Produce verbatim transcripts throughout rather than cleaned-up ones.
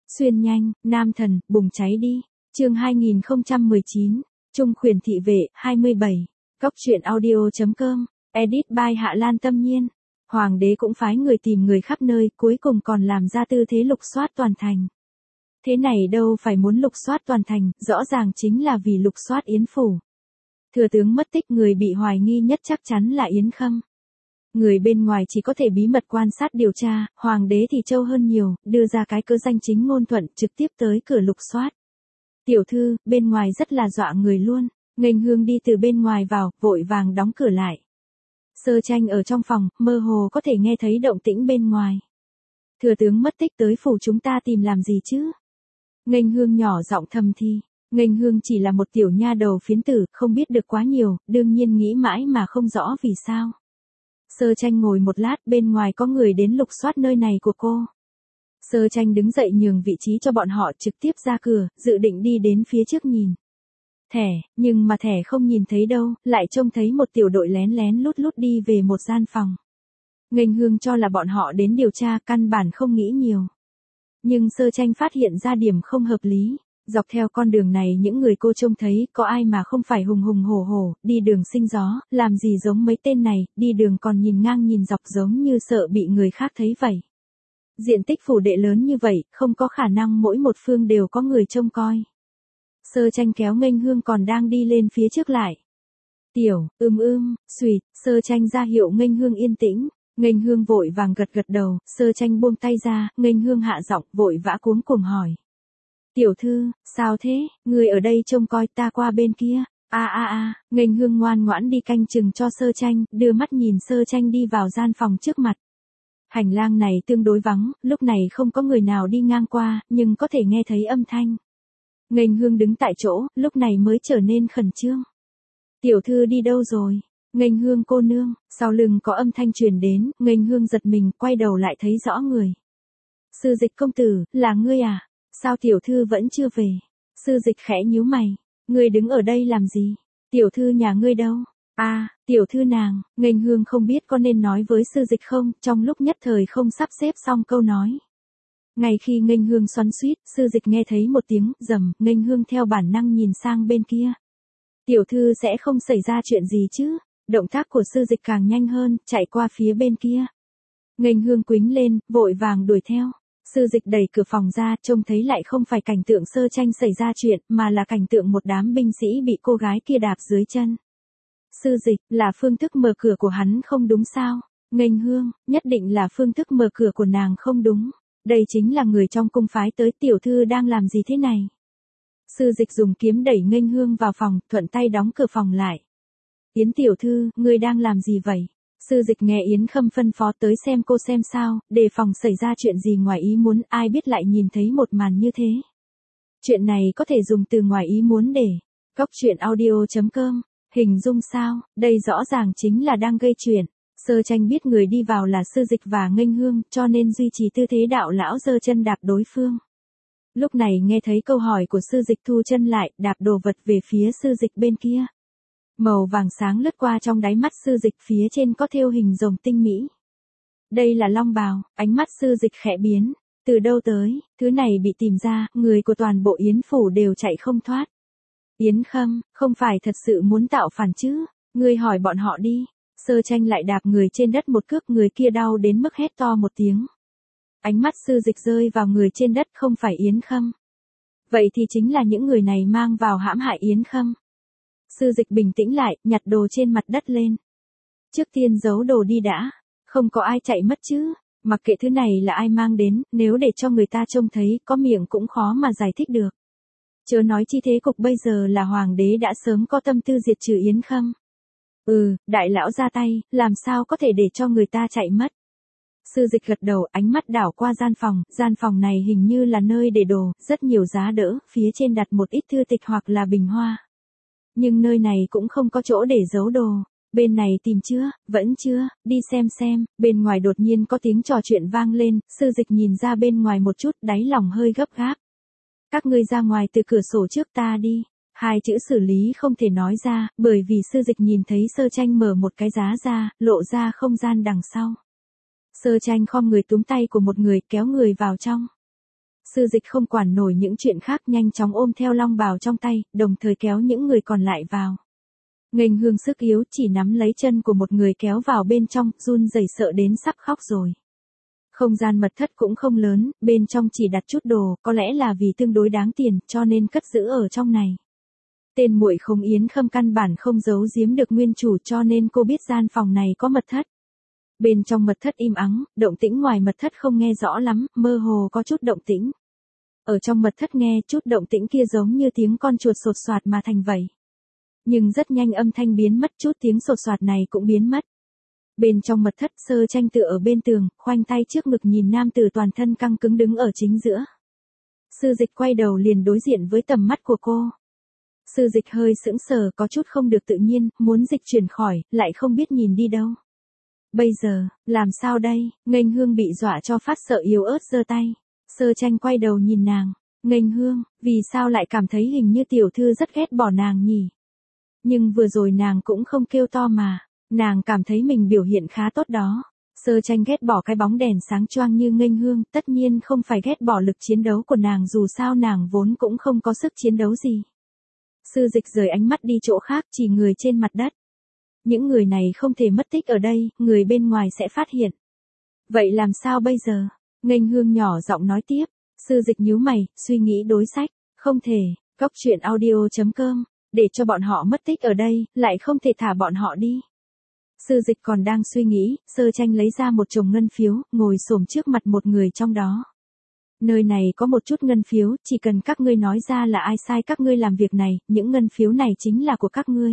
Xuyên nhanh, nam thần, bùng cháy đi. Chương hai nghìn không trăm mười chín, Trung khuyển thị vệ, hai mươi bảy. Cóc truyện audio chấm com, edit by Hạ Lan Tâm Nhiên. Hoàng đế cũng phái người tìm người khắp nơi, cuối cùng còn làm ra tư thế lục soát toàn thành. Thế này đâu phải muốn lục soát toàn thành, rõ ràng chính là vì lục soát Yến Phủ. Thừa tướng mất tích, người bị hoài nghi nhất chắc chắn là Yến Khâm. Người bên ngoài chỉ có thể bí mật quan sát điều tra, hoàng đế thì trâu hơn nhiều, đưa ra cái cớ danh chính ngôn thuận trực tiếp tới cửa lục soát. Tiểu thư, bên ngoài rất là dọa người luôn, nghênh hương đi từ bên ngoài vào, vội vàng đóng cửa lại. Sơ Tranh ở trong phòng, mơ hồ có thể nghe thấy động tĩnh bên ngoài. Thừa tướng mất tích tới phủ chúng ta tìm làm gì chứ? Nghênh hương nhỏ giọng thầm thì. Nghênh hương chỉ là một tiểu nha đầu phiến tử, không biết được quá nhiều, đương nhiên nghĩ mãi mà không rõ vì sao. Sơ Tranh ngồi một lát, bên ngoài có người đến lục soát nơi này của cô. Sơ Tranh đứng dậy nhường vị trí cho bọn họ, trực tiếp ra cửa, dự định đi đến phía trước nhìn thẻ, nhưng mà thẻ không nhìn thấy đâu, lại trông thấy một tiểu đội lén lén lút lút đi về một gian phòng. Nghênh hương cho là bọn họ đến điều tra, căn bản không nghĩ nhiều. Nhưng Sơ Tranh phát hiện ra điểm không hợp lý. Dọc theo con đường này những người cô trông thấy, có ai mà không phải hùng hùng hổ hổ, đi đường sinh gió, làm gì giống mấy tên này, đi đường còn nhìn ngang nhìn dọc giống như sợ bị người khác thấy vậy. Diện tích phủ đệ lớn như vậy, không có khả năng mỗi một phương đều có người trông coi. Sơ Tranh kéo Nghênh hương còn đang đi lên phía trước lại. Tiểu, ưm ưm, xùyt, Sơ Tranh ra hiệu Nghênh hương yên tĩnh. Nghênh hương vội vàng gật gật đầu, Sơ Tranh buông tay ra, Nghênh hương hạ giọng, vội vã cuống cuồng hỏi. Tiểu thư, sao thế, người ở đây trông coi, ta qua bên kia. A a a, Nghênh hương ngoan ngoãn đi canh chừng cho Sơ Tranh, đưa mắt nhìn Sơ Tranh đi vào gian phòng trước mặt. Hành lang này tương đối vắng, lúc này không có người nào đi ngang qua, nhưng có thể nghe thấy âm thanh. Nghênh hương đứng tại chỗ, lúc này mới trở nên khẩn trương. Tiểu thư đi đâu rồi? Nghênh hương cô nương, sau lưng có âm thanh truyền đến, Nghênh hương giật mình, quay đầu lại thấy rõ người. Sư Dịch công tử, là ngươi à? Sao tiểu thư vẫn chưa về? Sư Dịch khẽ nhíu mày. Ngươi đứng ở đây làm gì? Tiểu thư nhà ngươi đâu? À, tiểu thư nàng. Nghênh hương không biết có nên nói với Sư Dịch không, trong lúc nhất thời không sắp xếp xong câu nói. Ngay khi Nghênh hương xoắn xuýt, Sư Dịch nghe thấy một tiếng rầm, Nghênh hương theo bản năng nhìn sang bên kia. Tiểu thư sẽ không xảy ra chuyện gì chứ? Động tác của Sư Dịch càng nhanh hơn, chạy qua phía bên kia. Nghênh hương quýnh lên, vội vàng đuổi theo. Sư Dịch đẩy cửa phòng ra, trông thấy lại không phải cảnh tượng Sơ Tranh xảy ra chuyện, mà là cảnh tượng một đám binh sĩ bị cô gái kia đạp dưới chân. Sư Dịch, là phương thức mở cửa của hắn không đúng sao? Nghênh hương, nhất định là phương thức mở cửa của nàng không đúng. Đây chính là người trong cung phái tới, tiểu thư đang làm gì thế này? Sư Dịch dùng kiếm đẩy Nghênh hương vào phòng, thuận tay đóng cửa phòng lại. Yến tiểu thư, ngươi đang làm gì vậy? Sư Dịch nghe Yến Khâm phân phó tới xem cô xem sao, đề phòng xảy ra chuyện gì ngoài ý muốn, ai biết lại nhìn thấy một màn như thế. Chuyện này có thể dùng từ ngoài ý muốn để. Cóc truyện audio chấm com, hình dung sao, đây rõ ràng chính là đang gây chuyện. Sơ Tranh biết người đi vào là Sư Dịch và Nghênh hương, cho nên duy trì tư thế đạo lão giơ chân đạp đối phương. Lúc này nghe thấy câu hỏi của Sư Dịch, thu chân lại, đạp đồ vật về phía Sư Dịch bên kia. Màu vàng sáng lướt qua trong đáy mắt Sư Dịch, phía trên có thêu hình rồng tinh mỹ. Đây là long bào, ánh mắt Sư Dịch khẽ biến. Từ đâu tới, thứ này bị tìm ra, người của toàn bộ Yến Phủ đều chạy không thoát. Yến Khâm, không phải thật sự muốn tạo phản chứ, ngươi hỏi bọn họ đi. Sơ Tranh lại đạp người trên đất một cước, người kia đau đến mức hét to một tiếng. Ánh mắt Sư Dịch rơi vào người trên đất, không phải Yến Khâm. Vậy thì chính là những người này mang vào hãm hại Yến Khâm. Sư Dịch bình tĩnh lại, nhặt đồ trên mặt đất lên. Trước tiên giấu đồ đi đã, không có ai chạy mất chứ, mặc kệ thứ này là ai mang đến, nếu để cho người ta trông thấy, có miệng cũng khó mà giải thích được. Chớ nói chi thế cục bây giờ là hoàng đế đã sớm có tâm tư diệt trừ Yến Khâm. Ừ, đại lão ra tay, làm sao có thể để cho người ta chạy mất. Sư Dịch gật đầu, ánh mắt đảo qua gian phòng, gian phòng này hình như là nơi để đồ, rất nhiều giá đỡ, phía trên đặt một ít thư tịch hoặc là bình hoa. Nhưng nơi này cũng không có chỗ để giấu đồ. Bên này tìm chưa, vẫn chưa, đi xem xem. Bên ngoài đột nhiên có tiếng trò chuyện vang lên, Sư Dịch nhìn ra bên ngoài một chút, đáy lòng hơi gấp gáp. Các ngươi ra ngoài từ cửa sổ trước ta đi. Hai chữ xử lý không thể nói ra, bởi vì Sư Dịch nhìn thấy Sơ Tranh mở một cái giá ra, lộ ra không gian đằng sau. Sơ Tranh khom người túm tay của một người, kéo người vào trong. Sư Dịch không quản nổi những chuyện khác, nhanh chóng ôm theo long bào trong tay, đồng thời kéo những người còn lại vào. Nghênh Hương sức yếu chỉ nắm lấy chân của một người kéo vào bên trong, run rẩy sợ đến sắp khóc rồi. Không gian mật thất cũng không lớn, bên trong chỉ đặt chút đồ, có lẽ là vì tương đối đáng tiền, cho nên cất giữ ở trong này. Tên muội Khổng Yến Khâm căn bản không giấu giếm được nguyên chủ, cho nên cô biết gian phòng này có mật thất. Bên trong mật thất im ắng, động tĩnh ngoài mật thất không nghe rõ lắm, mơ hồ có chút động tĩnh. Ở trong mật thất nghe chút động tĩnh kia giống như tiếng con chuột sột soạt mà thành vậy. Nhưng rất nhanh âm thanh biến mất, chút tiếng sột soạt này cũng biến mất. Bên trong mật thất, Sơ Tranh tựa ở bên tường, khoanh tay trước ngực nhìn nam tử toàn thân căng cứng đứng ở chính giữa. Sư Dịch quay đầu liền đối diện với tầm mắt của cô. Sư Dịch hơi sững sờ, có chút không được tự nhiên, muốn dịch chuyển khỏi, lại không biết nhìn đi đâu. Bây giờ, làm sao đây? Nghênh Hương bị dọa cho phát sợ yếu ớt giơ tay. Sơ Tranh quay đầu nhìn nàng. Nghênh Hương, vì sao lại cảm thấy hình như tiểu thư rất ghét bỏ nàng nhỉ? Nhưng vừa rồi nàng cũng không kêu to mà. Nàng cảm thấy mình biểu hiện khá tốt đó. Sơ Tranh ghét bỏ cái bóng đèn sáng choang như Nghênh Hương, tất nhiên không phải ghét bỏ lực chiến đấu của nàng, dù sao nàng vốn cũng không có sức chiến đấu gì. Sư Dịch rời ánh mắt đi chỗ khác, chỉ người trên mặt đất. Những người này không thể mất tích ở đây, người bên ngoài sẽ phát hiện. Vậy làm sao bây giờ? Nghênh Hương nhỏ giọng nói tiếp. Sư Dịch nhíu mày, suy nghĩ đối sách. Không thể, góc truyện audio chấm com, để cho bọn họ mất tích ở đây, lại không thể thả bọn họ đi. Sư Dịch còn đang suy nghĩ, Sơ Tranh lấy ra một chồng ngân phiếu, ngồi xổm trước mặt một người trong đó. Nơi này có một chút ngân phiếu, chỉ cần các ngươi nói ra là ai sai các ngươi làm việc này, những ngân phiếu này chính là của các ngươi.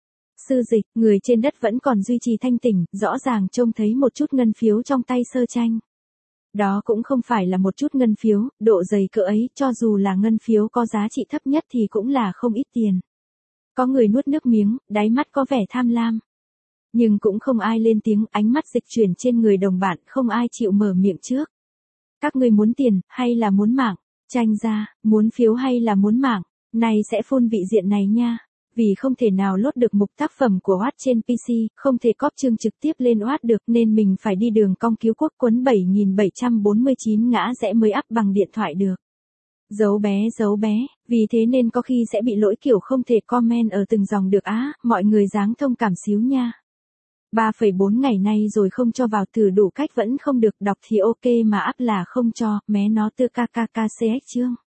Sư Dịch, người trên đất vẫn còn duy trì thanh tỉnh, rõ ràng trông thấy một chút ngân phiếu trong tay Sơ Tranh. Đó cũng không phải là một chút ngân phiếu, độ dày cỡ ấy, cho dù là ngân phiếu có giá trị thấp nhất thì cũng là không ít tiền. Có người nuốt nước miếng, đáy mắt có vẻ tham lam. Nhưng cũng không ai lên tiếng, ánh mắt dịch chuyển trên người đồng bạn, không ai chịu mở miệng trước. Các ngươi muốn tiền, hay là muốn mạng? Tranh ra, muốn phiếu hay là muốn mạng? Này sẽ phun vị diện này nha. Vì không thể nào lốt được mục tác phẩm của Watt trên pê xê, không thể cóp chương trực tiếp lên Watt được nên mình phải đi đường cong cứu quốc quấn bảy nghìn bảy trăm bốn mươi chín ngã rẽ mới up bằng điện thoại được. Giấu bé giấu bé, vì thế nên có khi sẽ bị lỗi kiểu không thể comment ở từng dòng được á, mọi người dáng thông cảm xíu nha. ba phẩy bốn ngày nay rồi không cho vào, thử đủ cách vẫn không được, đọc thì ok mà up là không cho, mé nó tư kkk chương.